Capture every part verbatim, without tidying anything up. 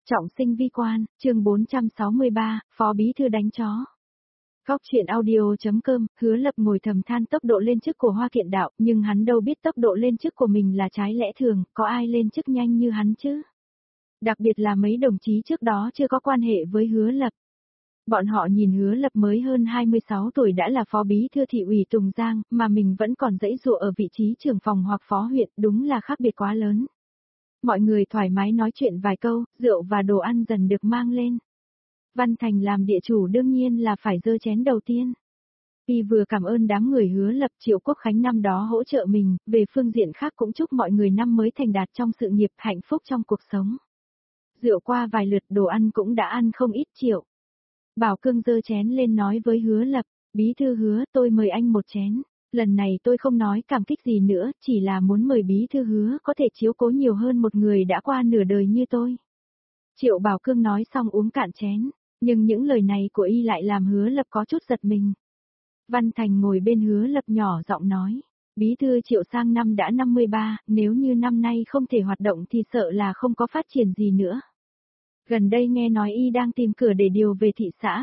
Trọng sinh vi quan, chương bốn trăm sáu mươi ba, Phó Bí Thư đánh chó. Góc truyện audio.com, Hứa Lập ngồi thầm than tốc độ lên chức của Hoa Kiện Đạo, nhưng hắn đâu biết tốc độ lên chức của mình là trái lẽ thường, có ai lên chức nhanh như hắn chứ? Đặc biệt là mấy đồng chí trước đó chưa có quan hệ với Hứa Lập. Bọn họ nhìn Hứa Lập mới hơn hai mươi sáu tuổi đã là Phó Bí Thư thị ủy Tùng Giang, mà mình vẫn còn giãy giụa ở vị trí trưởng phòng hoặc phó huyện, đúng là khác biệt quá lớn. Mọi người thoải mái nói chuyện vài câu, rượu và đồ ăn dần được mang lên. Văn Thành làm địa chủ đương nhiên là phải giơ chén đầu tiên. Y vừa cảm ơn đám người Hứa Lập Triệu Quốc Khánh năm đó hỗ trợ mình, về phương diện khác cũng chúc mọi người năm mới thành đạt trong sự nghiệp, hạnh phúc trong cuộc sống. Rượu qua vài lượt, đồ ăn cũng đã ăn không ít. Triệu Bảo Cương giơ chén lên nói với Hứa Lập, Bí Thư Hứa, tôi mời anh một chén. Lần này tôi không nói cảm kích gì nữa, chỉ là muốn mời Bí Thư Hứa có thể chiếu cố nhiều hơn một người đã qua nửa đời như tôi. Triệu Bảo Cương nói xong uống cạn chén, nhưng những lời này của y lại làm Hứa Lập có chút giật mình. Văn Thành ngồi bên Hứa Lập nhỏ giọng nói, Bí Thư Triệu sang năm đã năm mươi ba, nếu như năm nay không thể hoạt động thì sợ là không có phát triển gì nữa. Gần đây nghe nói y đang tìm cửa để điều về thị xã.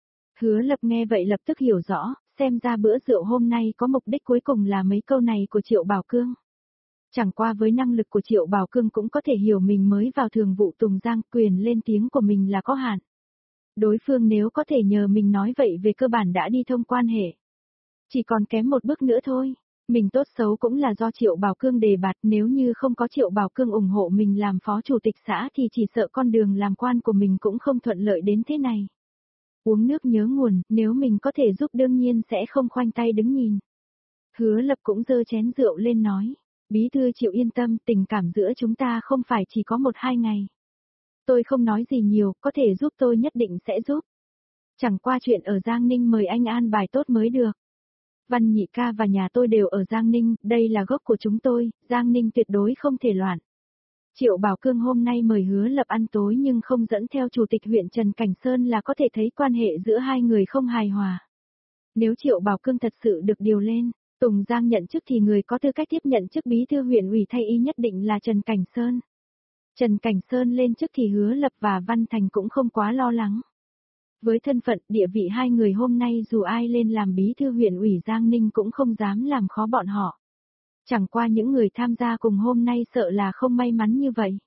Hứa Lập nghe vậy lập tức hiểu rõ, xem ra bữa rượu hôm nay có mục đích cuối cùng là mấy câu này của Triệu Bảo Cương. Chẳng qua với năng lực của Triệu Bảo Cương cũng có thể hiểu mình mới vào thường vụ Tùng Giang, quyền lên tiếng của mình là có hạn. Đối phương nếu có thể nhờ mình nói vậy về cơ bản đã đi thông quan hệ. Chỉ còn kém một bước nữa thôi, mình tốt xấu cũng là do Triệu Bảo Cương đề bạt, nếu như không có Triệu Bảo Cương ủng hộ mình làm phó chủ tịch xã thì chỉ sợ con đường làm quan của mình cũng không thuận lợi đến thế này. Uống nước nhớ nguồn, nếu mình có thể giúp đương nhiên sẽ không khoanh tay đứng nhìn. Hứa Lập cũng giơ chén rượu lên nói, Bí Thư Triệu yên tâm, tình cảm giữa chúng ta không phải chỉ có một hai ngày. Tôi không nói gì nhiều, có thể giúp tôi nhất định sẽ giúp. Chẳng qua chuyện ở Giang Ninh mời anh an bài tốt mới được. Văn Nhị ca và nhà tôi đều ở Giang Ninh, đây là gốc của chúng tôi, Giang Ninh tuyệt đối không thể loạn. Triệu Bảo Cương hôm nay mời Hứa Lập ăn tối nhưng không dẫn theo chủ tịch huyện Trần Cảnh Sơn là có thể thấy quan hệ giữa hai người không hài hòa. Nếu Triệu Bảo Cương thật sự được điều lên, Tùng Giang nhận chức thì người có tư cách tiếp nhận chức bí thư huyện ủy thay y nhất định là Trần Cảnh Sơn. Trần Cảnh Sơn lên chức thì Hứa Lập và Văn Thành cũng không quá lo lắng. Với thân phận địa vị hai người hôm nay dù ai lên làm bí thư huyện ủy Giang Ninh cũng không dám làm khó bọn họ. Chẳng qua những người tham gia cùng hôm nay sợ là không may mắn như vậy.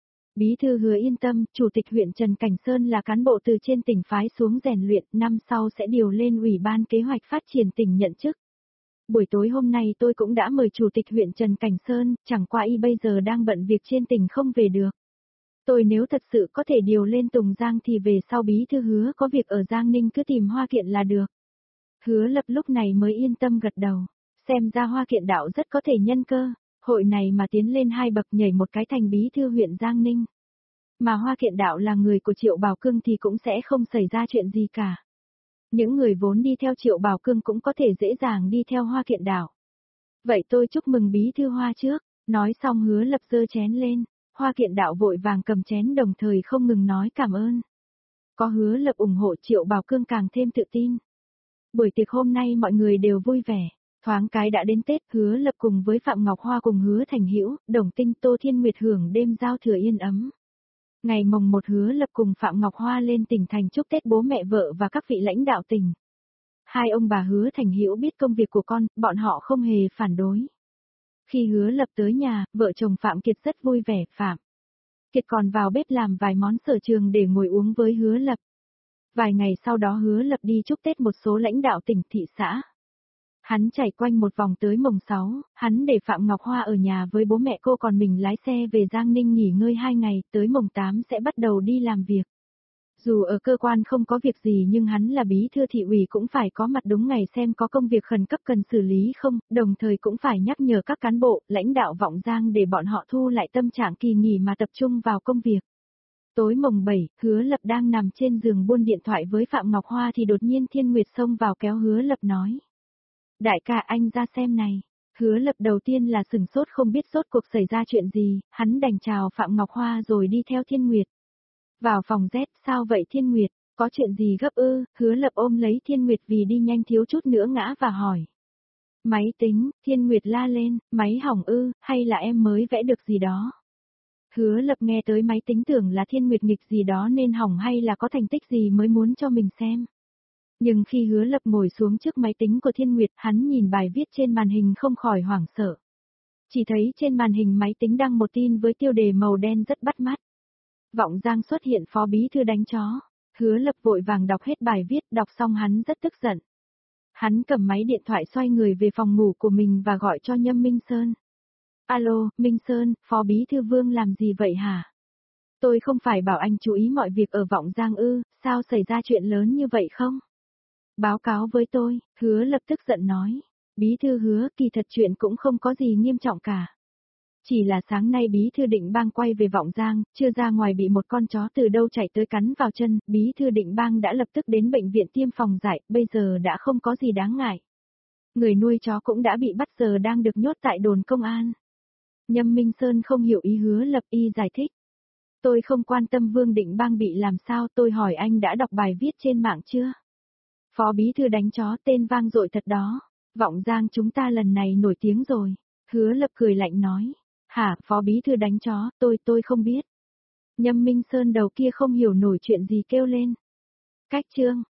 Bí thư Hứa yên tâm, chủ tịch huyện Trần Cảnh Sơn là cán bộ từ trên tỉnh phái xuống rèn luyện, năm sau sẽ điều lên ủy ban kế hoạch phát triển tỉnh nhận chức. Buổi tối hôm nay tôi cũng đã mời chủ tịch huyện Trần Cảnh Sơn, chẳng qua y bây giờ đang bận việc trên tỉnh không về được. Tôi nếu thật sự có thể điều lên Tùng Giang thì về sau Bí Thư Hứa có việc ở Giang Ninh cứ tìm Hoa Kiện là được. Hứa Lập lúc này mới yên tâm gật đầu, xem ra Hoa Kiện Đạo rất có thể nhân cơ, hội này mà tiến lên hai bậc nhảy một cái thành Bí Thư huyện Giang Ninh. Mà Hoa Kiện Đạo là người của Triệu Bảo Cương thì cũng sẽ không xảy ra chuyện gì cả. Những người vốn đi theo Triệu Bảo Cương cũng có thể dễ dàng đi theo Hoa Kiện Đạo. Vậy tôi chúc mừng Bí Thư Hoa trước, nói xong Hứa Lập giơ chén lên, Hoa Kiện Đạo vội vàng cầm chén đồng thời không ngừng nói cảm ơn. Có Hứa Lập ủng hộ Triệu Bảo Cương càng thêm tự tin. Buổi tiệc hôm nay mọi người đều vui vẻ, thoáng cái đã đến Tết, Hứa Lập cùng với Phạm Ngọc Hoa cùng Hứa Thành Hữu, Đồng Tinh, Tô Thiên Nguyệt hưởng đêm giao thừa yên ấm. Ngày mồng một Hứa Lập cùng Phạm Ngọc Hoa lên tỉnh thành chúc Tết bố mẹ vợ và các vị lãnh đạo tỉnh. Hai ông bà Hứa Thành Hữu biết công việc của con, bọn họ không hề phản đối. Khi Hứa Lập tới nhà, vợ chồng Phạm Kiệt rất vui vẻ, Phạm Kiệt còn vào bếp làm vài món sở trường để ngồi uống với Hứa Lập. Vài ngày sau đó Hứa Lập đi chúc Tết một số lãnh đạo tỉnh thị xã. Hắn chạy quanh một vòng tới mồng sáu, hắn để Phạm Ngọc Hoa ở nhà với bố mẹ cô còn mình lái xe về Giang Ninh nghỉ ngơi hai ngày, tới mồng tám sẽ bắt đầu đi làm việc. Dù ở cơ quan không có việc gì nhưng hắn là bí thư thị ủy cũng phải có mặt đúng ngày xem có công việc khẩn cấp cần xử lý không, đồng thời cũng phải nhắc nhở các cán bộ, lãnh đạo Vọng Giang để bọn họ thu lại tâm trạng kỳ nghỉ mà tập trung vào công việc. Tối mồng bảy, Hứa Lập đang nằm trên giường buôn điện thoại với Phạm Ngọc Hoa thì đột nhiên Thiên Nguyệt xông vào kéo Hứa Lập nói. Đại ca anh ra xem này. Hứa Lập đầu tiên là sừng sốt không biết sốt cuộc xảy ra chuyện gì, hắn đành chào Phạm Ngọc Hoa rồi đi theo Thiên Nguyệt. Vào phòng Z, sao vậy Thiên Nguyệt, có chuyện gì gấp ư? Hứa Lập ôm lấy Thiên Nguyệt vì đi nhanh thiếu chút nữa ngã và hỏi. Máy tính, Thiên Nguyệt la lên, máy hỏng ư, hay là em mới vẽ được gì đó? Hứa Lập nghe tới máy tính tưởng là Thiên Nguyệt nghịch gì đó nên hỏng hay là có thành tích gì mới muốn cho mình xem. Nhưng khi Hứa Lập ngồi xuống trước máy tính của Thiên Nguyệt, hắn nhìn bài viết trên màn hình không khỏi hoảng sợ. Chỉ thấy trên màn hình máy tính đăng một tin với tiêu đề màu đen rất bắt mắt. Vọng Giang xuất hiện phó bí thư đánh chó. Hứa Lập vội vàng đọc hết bài viết, đọc xong hắn rất tức giận. Hắn cầm máy điện thoại xoay người về phòng ngủ của mình và gọi cho Nhâm Minh Sơn. Alo, Minh Sơn, phó bí thư Vương làm gì vậy hả? Tôi không phải bảo anh chú ý mọi việc ở Vọng Giang ư, sao xảy ra chuyện lớn như vậy không? Báo cáo với tôi, Hứa Lập tức giận nói. Bí thư Hứa, kỳ thật chuyện cũng không có gì nghiêm trọng cả. Chỉ là sáng nay bí thư Định Bang quay về Vọng Giang, chưa ra ngoài bị một con chó từ đâu chạy tới cắn vào chân, bí thư Định Bang đã lập tức đến bệnh viện tiêm phòng dại, bây giờ đã không có gì đáng ngại. Người nuôi chó cũng đã bị bắt giờ đang được nhốt tại đồn công an. Nhâm Minh Sơn không hiểu ý Hứa Lập, y giải thích. Tôi không quan tâm Vương Định Bang bị làm sao, tôi hỏi anh đã đọc bài viết trên mạng chưa? Phó bí thư đánh chó tên vang dội thật đó. Vọng Giang chúng ta lần này nổi tiếng rồi. Hứa Lập cười lạnh nói. Hả, phó bí thư đánh chó, tôi tôi không biết. Nhâm Minh Sơn đầu kia không hiểu nổi chuyện gì kêu lên. Cách chương.